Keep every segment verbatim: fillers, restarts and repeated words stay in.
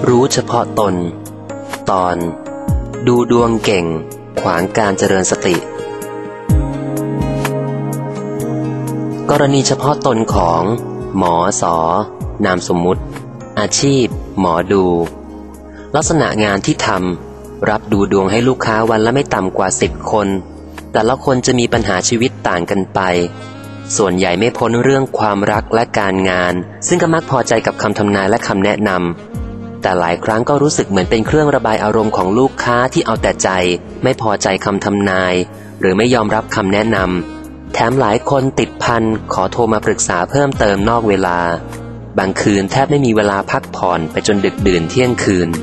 รู้เฉพาะตนตอนดูดวงเก่งขวางการเจริญสติกรณีเฉพาะตนของหมอสอนามสมมุติอาชีพหมอดูลักษณะงานที่ทำรับดูดวงให้ลูกค้าวันละไม่ต่ำกว่าสิบคนแต่ละคนจะมีปัญหาชีวิตต่างกันไปส่วนใหญ่ไม่พ้นเรื่องความรักและการงานซึ่งก็มักพอใจกับคำทำนายและคำแนะนำแต่หลายครั้งก็รู้สึกเหมือนเป็นเครื่องระบายอารมณ์ของลูกค้าที่เอาแต่ใจไม่พอใจคำทำนายหรือไม่ยอมรับคำแนะนำแถมหลายคนติดพันขอโทรมาปรึกษาเพิ่มเติมนอกเวลาบางคืนแทบไม่มีเวลาพักผ่อนไปจนดึกดื่นเที่ยงคืน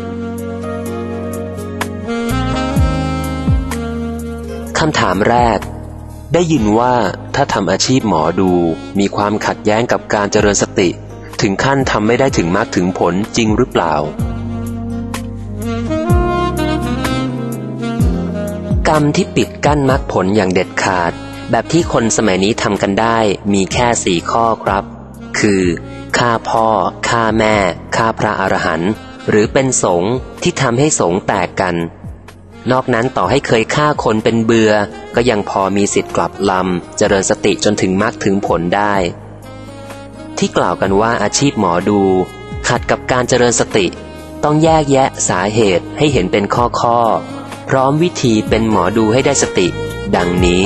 คำถามแรกได้ยินว่าถ้าทำอาชีพหมอดูมีความขัดแย้งกับการเจริญสติถึงขั้นทำไม่ได้ถึงมรรคถึงผลจริงหรือเปล่ากรรมที่ปิดกั้นมรรคผลอย่างเด็ดขาดแบบที่คนสมัยนี้ทำกันได้มีแค่สี่ข้อครับคือฆ่าพ่อฆ่าแม่ฆ่าพระอรหันต์หรือเป็นสงฆ์ที่ทำให้สงฆ์แตกกันนอกนั้นต่อให้เคยฆ่าคนเป็นเบื่อก็ยังพอมีสิทธิ์กลับลำเจริญสติจนถึงมรรคถึงผลได้ที่กล่าวกันว่าอาชีพหมอดูขัดกับการเจริญสติต้องแยกแยะสาเหตุให้เห็นเป็นข้อๆพร้อมวิธีเป็นหมอดูให้ได้สติดังนี้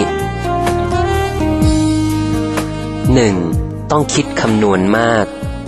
หนึ่ง. ต้องคิดคำนวณมาก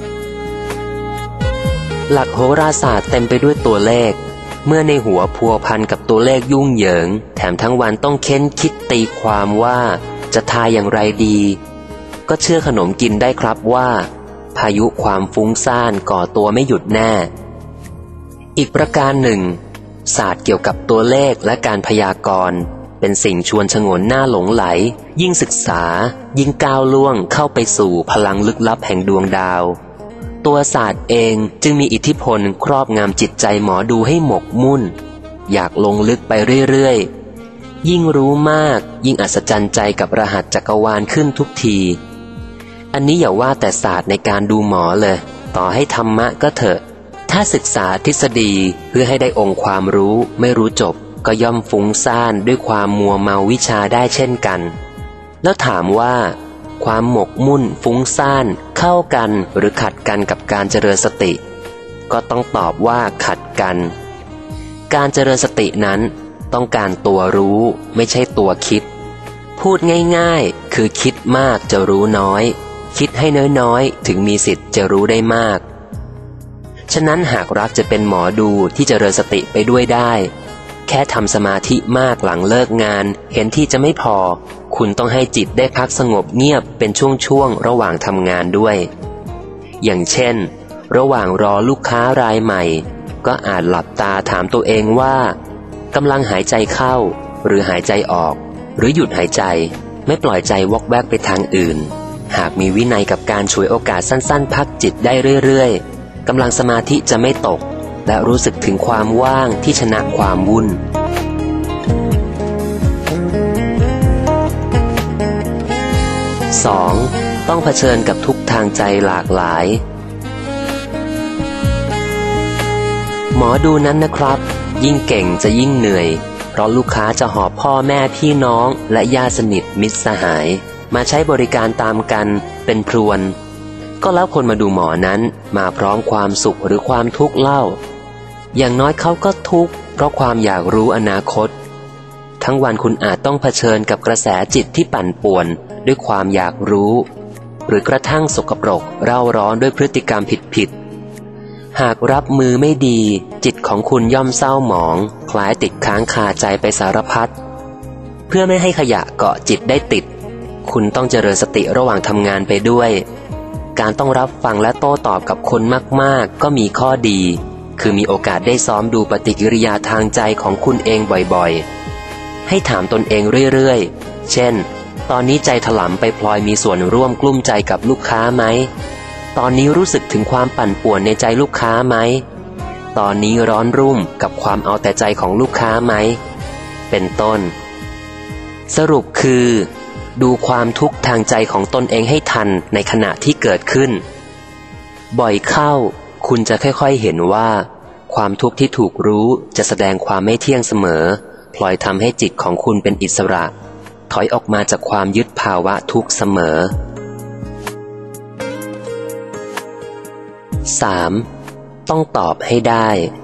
หลักโหราศาสตร์เต็มไปด้วยตัวเลขเมื่อในหัวพัวพันกับตัวเลขยุ่งเหยิงแถมทั้งวันต้องเค้นคิดตีความว่าจะทายอย่างไรดีก็เชื่อขนมกินได้ครับว่าพายุความฟุ้งซ่านก่อตัวไม่หยุดแน่อีกประการหนึ่งศาสตร์เกี่ยวกับตัวเลขและการพยากรณ์เป็นสิ่งชวนฉงนหน้าหลงไหลยิ่งศึกษายิ่งก้าวล่วงเข้าไปสู่พลังลึกลับแห่งดวงดาวตัวศาสตร์เองจึงมีอิทธิพลครอบงำจิตใจหมอดูให้หมกมุ่นอยากลงลึกไปเรื่อยๆยิ่งรู้มากยิ่งอัศจรรย์ใจกับรหัสจักรวาลขึ้นทุกทีอันนี้อย่าว่าแต่ศาสตร์ในการดูหมอเลยต่อให้ธรรมะก็เถอะถ้าศึกษาทฤษฎีเพื่อให้ได้องค์ความรู้ไม่รู้จบก็ย่อมฟุ้งซ่านด้วยความมัวเมาวิชาได้เช่นกันแล้วถามว่าความหมกมุ่นฟุ้งซ่านเข้ากันหรือขัดกันกับการเจริญสติก็ต้องตอบว่าขัดกันการเจริญสตินั้นต้องการตัวรู้ไม่ใช่ตัวคิดพูดง่ายๆคือคิดมากจะรู้น้อยคิดให้น้อยๆถึงมีสิทธิ์จะรู้ได้มากฉะนั้นหากรักจะเป็นหมอดูที่เจริญสติไปด้วยได้แค่ทำสมาธิมากหลังเลิกงานเห็นที่จะไม่พอคุณต้องให้จิตได้พักสงบเงียบเป็นช่วงๆระหว่างทำงานด้วยอย่างเช่นระหว่างรอลูกค้ารายใหม่ก็อาจหลับตาถามตัวเองว่ากำลังหายใจเข้าหรือหายใจออกหรือหยุดหายใจไม่ปล่อยใจวอกแวกไปทางอื่นหากมีวินัยกับการฉวยโอกาสสั้นๆพักจิตได้เรื่อยๆกำลังสมาธิจะไม่ตกและรู้สึกถึงความว่างที่ชนะความวุ่น สอง. ต้องเผชิญกับทุกข์ทางใจหลากหลายหมอดูนั้นนะครับยิ่งเก่งจะยิ่งเหนื่อยเพราะลูกค้าจะหอบพ่อแม่พี่น้องและญาติสนิทมิตรสหายมาใช้บริการตามกันเป็นพรวนก็แล้วคนมาดูหมอนั้นมาพร้อมความสุขหรือความทุกข์เล่าอย่างน้อยเขาก็ทุกข์เพราะความอยากรู้อนาคตทั้งวันคุณอาจต้องเผชิญกับกระแสจิตที่ปั่นป่วนด้วยความอยากรู้หรือกระทั่งสกปรกเร่าร้อนด้วยพฤติกรรมผิดๆหากรับมือไม่ดีจิตของคุณย่อมเศร้าหมองคล้ายติดค้างคาใจไปสารพัดเพื่อไม่ให้ขยะเกาะจิตได้ติดคุณต้องเจริญสติระหว่างทำงานไปด้วยการต้องรับฟังและโต้ตอบกับคนมากๆก็มีข้อดีคือมีโอกาสได้ซ้อมดูปฏิกิริยาทางใจของคุณเองบ่อยๆให้ถามตนเองเรื่อยๆเช่นตอนนี้ใจถลำไปพลอยมีส่วนร่วมกลุ้มใจกับลูกค้าไหมตอนนี้รู้สึกถึงความปั่นป่วนในใจลูกค้าไหมตอนนี้ร้อนรุ่มกับความเอาแต่ใจของลูกค้าไหมเป็นต้นสรุปคือดูความทุกข์ทางใจของตนเองให้ทันในขณะที่เกิดขึ้นบ่อยเข้าคุณจะค่อยๆเห็นว่าความทุกข์ที่ถูกรู้จะแสดงความไม่เที่ยงเสมอพลอยทำให้จิตของคุณเป็นอิสระถอยออกมาจากความยึดภาวะทุกข์เสมอ สาม ต้องตอบให้ได้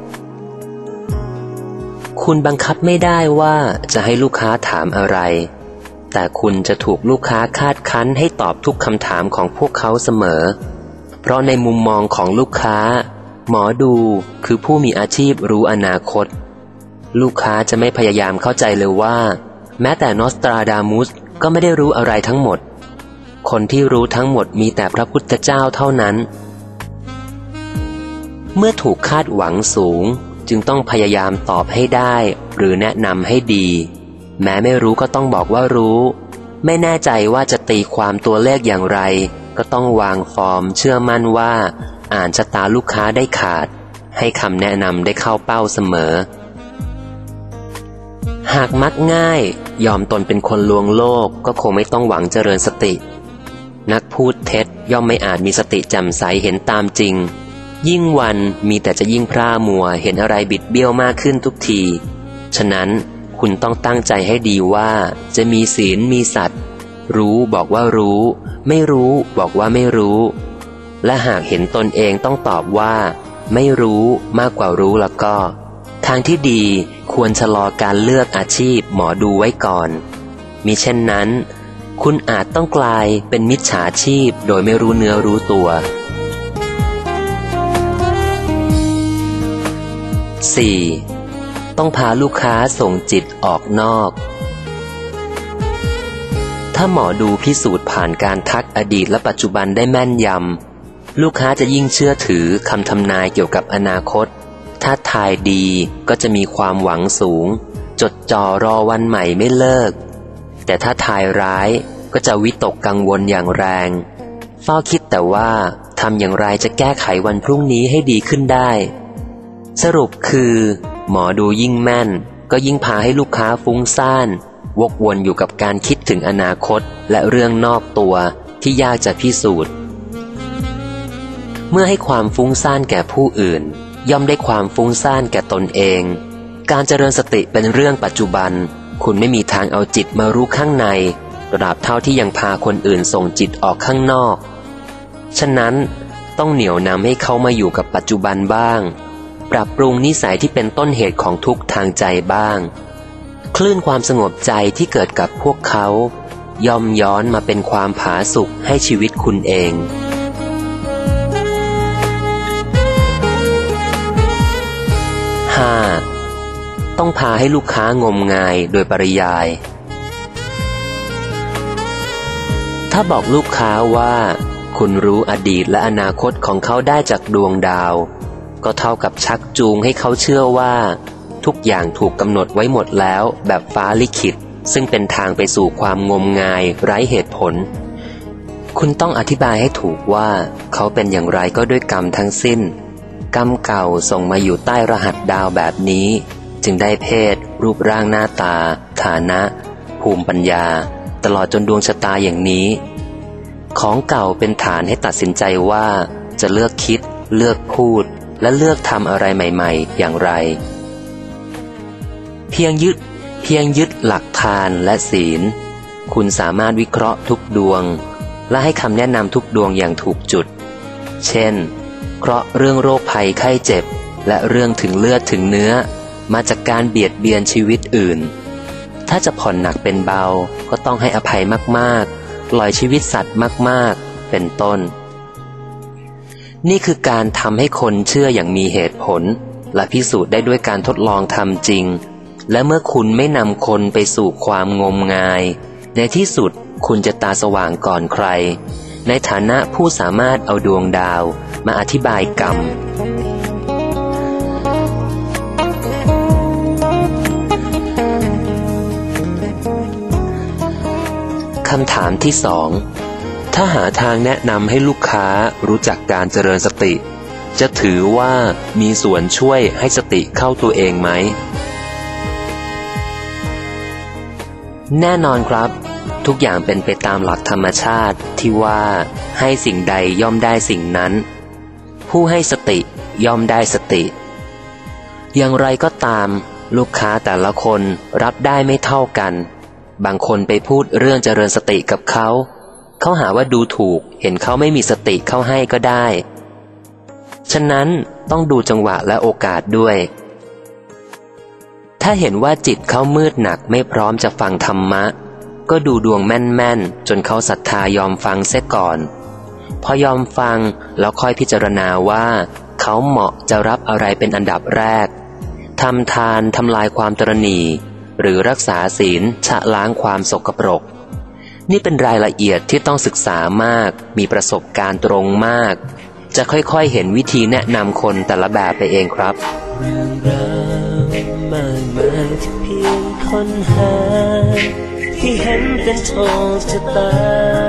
คุณบังคับไม่ได้ว่าจะให้ลูกค้าถามอะไรแต่คุณจะถูกลูกค้าคาดคั้นให้ตอบทุกคำถามของพวกเขาเสมอเพราะในมุมมองของลูกค้าหมอดูคือผู้มีอาชีพรู้อนาคตลูกค้าจะไม่พยายามเข้าใจเลยว่าแม้แต่นอสตราดามุสก็ไม่ได้รู้อะไรทั้งหมดคนที่รู้ทั้งหมดมีแต่พระพุทธเจ้าเท่านั้นเมื่อถูกคาดหวังสูงจึงต้องพยายามตอบให้ได้หรือแนะนำให้ดีแม้ไม่รู้ก็ต้องบอกว่ารู้ไม่แน่ใจว่าจะตีความตัวเลขอย่างไรก็ต้องวางฟอร์มเชื่อมั่นว่าอ่านชะตาลูกค้าได้ขาดให้คำแนะนำได้เข้าเป้าเสมอหากมักง่ายยอมตนเป็นคนลวงโลกก็คงไม่ต้องหวังเจริญสตินักพูดเท็จย่อมไม่อาจมีสติแจ่มใสเห็นตามจริงยิ่งวันมีแต่จะยิ่งพร่ามัวเห็นอะไรบิดเบี้ยวมากขึ้นทุกทีฉะนั้นคุณต้องตั้งใจให้ดีว่าจะมีศีลมีสัตย์รู้บอกว่ารู้ไม่รู้บอกว่าไม่รู้และหากเห็นตนเองต้องตอบว่าไม่รู้มากกว่ารู้แล้วก็ทางที่ดีควรชะลอการเลือกอาชีพหมอดูไว้ก่อนมิเช่นนั้นคุณอาจต้องกลายเป็นมิจฉาชีพโดยไม่รู้เนื้อรู้ตัว สี่ ต้องพาลูกค้าส่งจิตออกนอกถ้าหมอดูพิสูจน์ผ่านการทักอดีตและปัจจุบันได้แม่นยำลูกค้าจะยิ่งเชื่อถือคำทำนายเกี่ยวกับอนาคตถ้าทายดีก็จะมีความหวังสูงจดจ่อรอวันใหม่ไม่เลิกแต่ถ้าทายร้ายก็จะวิตกกังวลอย่างแรงเฝ้าคิดแต่ว่าทำอย่างไรจะแก้ไขวันพรุ่งนี้ให้ดีขึ้นได้สรุปคือหมอดูยิ่งแม่นก็ยิ่งพาให้ลูกค้าฟุ้งซ่านวกวนอยู่กับการคิดถึงอนาคตและเรื่องนอกตัวที่ยากจะพิสูจน์เมื่อให้ความฟุ้งซ่านแก่ผู้อื่นย่อมได้ความฟุ้งซ่านแก่ตนเองการเจริญสติเป็นเรื่องปัจจุบันคุณไม่มีทางเอาจิตมารู้ข้างในตราบเท่าที่ยังพาคนอื่นส่งจิตออกข้างนอกฉะนั้นต้องเหนี่ยวนำให้เขามาอยู่กับปัจจุบันบ้างปรับปรุงนิสัยที่เป็นต้นเหตุของทุกข์ทางใจบ้างคลื่นความสงบใจที่เกิดกับพวกเขาย่อมย้อนมาเป็นความผาสุกให้ชีวิตคุณเอง ห้า ต้องพาให้ลูกค้างมงายโดยปริยายถ้าบอกลูกค้าว่าคุณรู้อดีตและอนาคตของเขาได้จากดวงดาวก็เท่ากับชักจูงให้เขาเชื่อว่าทุกอย่างถูกกำหนดไว้หมดแล้วแบบฟ้าลิขิตซึ่งเป็นทางไปสู่ความงมงายไร้เหตุผลคุณต้องอธิบายให้ถูกว่าเขาเป็นอย่างไรก็ด้วยกรรมทั้งสิ้นกรรมเก่าส่งมาอยู่ใต้รหัสดาวแบบนี้จึงได้เพศรูปร่างหน้าตาฐานะภูมิปัญญาตลอดจนดวงชะตาอย่างนี้ของเก่าเป็นฐานให้ตัดสินใจว่าจะเลือกคิดเลือกพูดและเลือกทำอะไรใหม่ๆอย่างไรเพียงยึดเพียงยึดหลักทานและศีลคุณสามารถวิเคราะห์ทุกดวงและให้คำแนะนำทุกดวงอย่างถูกจุดเช่นเคราะห์เรื่องโรคภัยไข้เจ็บและเรื่องถึงเลือดถึงเนื้อมาจากการเบียดเบียนชีวิตอื่นถ้าจะผ่อนหนักเป็นเบาก็ต้องให้อภัยมากๆปล่อยชีวิตสัตว์มากๆเป็นต้นนี่คือการทำให้คนเชื่ออย่างมีเหตุผลและพิสูจน์ได้ด้วยการทดลองทำจริงและเมื่อคุณไม่นำคนไปสู่ความงมงายในที่สุดคุณจะตาสว่างก่อนใครในฐานะผู้สามารถเอาดวงดาวมาอธิบายกรรมคำถามที่สองถ้าหาทางแนะนำให้ลูกค้ารู้จักการเจริญสติจะถือว่ามีส่วนช่วยให้สติเข้าตัวเองไหมแน่นอนครับทุกอย่างเป็นไปตามหลักธรรมชาติที่ว่าให้สิ่งใดย่อมได้สิ่งนั้นผู้ให้สติย่อมได้สติอย่างไรก็ตามลูกค้าแต่ละคนรับได้ไม่เท่ากันบางคนไปพูดเรื่องเจริญสติกับเขาเขาหาว่าดูถูกเห็นเขาไม่มีสติเข้าให้ก็ได้ฉะนั้นต้องดูจังหวะและโอกาสด้วยถ้าเห็นว่าจิตเขามืดหนักไม่พร้อมจะฟังธรรมะก็ดูดวงแม่นๆจนเขาศรัทธายอมฟังเสียก่อนพอยอมฟังแล้วค่อยพิจารณาว่าเขาเหมาะจะรับอะไรเป็นอันดับแรกทำทานทำลายความตระหนี่หรือรักษาศีลชะล้างความสกปรกนี่เป็นรายละเอียดที่ต้องศึกษามากมีประสบการณ์ตรงมากจะค่อยๆเห็นวิธีแนะนำคนแต่ละแบบไปเองครับเรื่องราวมากมายที่เพียงคนหาที่เห็นเป็นโชคชะตา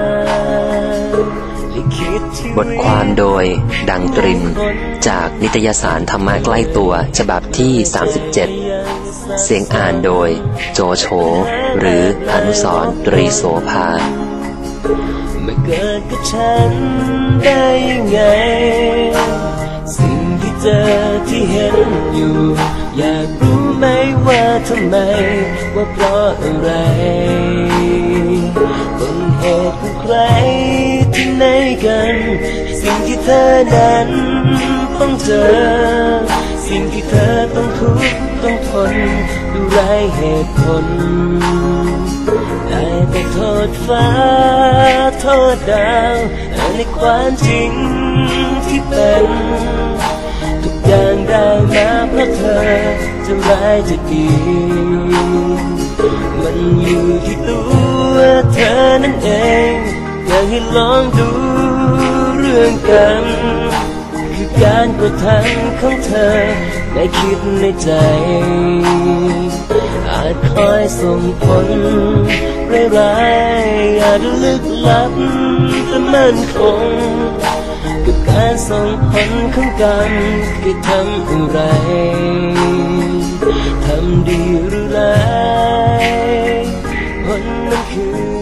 บทความโดยดังตรินจากนิตยสารธรรมะใกล้ตัวฉบับที่สามสิบเจ็ดเสียงอ่านโดยโจโฉหรืออนุสรณ์ตรีโสภามาเกิดกับฉันได้ยังไงสิ่งที่เจอที่เห็นอยู่อยากรู้ไหมว่าทำไมว่าเพราะอะไรต้นเหตุของใครที่ไหนกันสิ่งที่เธอนั้นต้องเจอสิ่งที่เธอต้องทุกข์ต้องทนดูไรเหตุผลได้แต่โทษฟ้าโทษดาวในความจริงที่เป็นทุกอย่างได้มาเพราะเธอจะร้ายจะดีมันอยู่ที่ตัวเธอนั่นเองอยากให้ลองดูเรื่องกันคือการกระทำของเธอได้คิดในใจอาจคอยส่งผลร้ายๆอาจลึกลับแต่มั่นคงกับการส่งผลของกันคือทำอะไรทำดีหรือร้ายผลนั้นคือ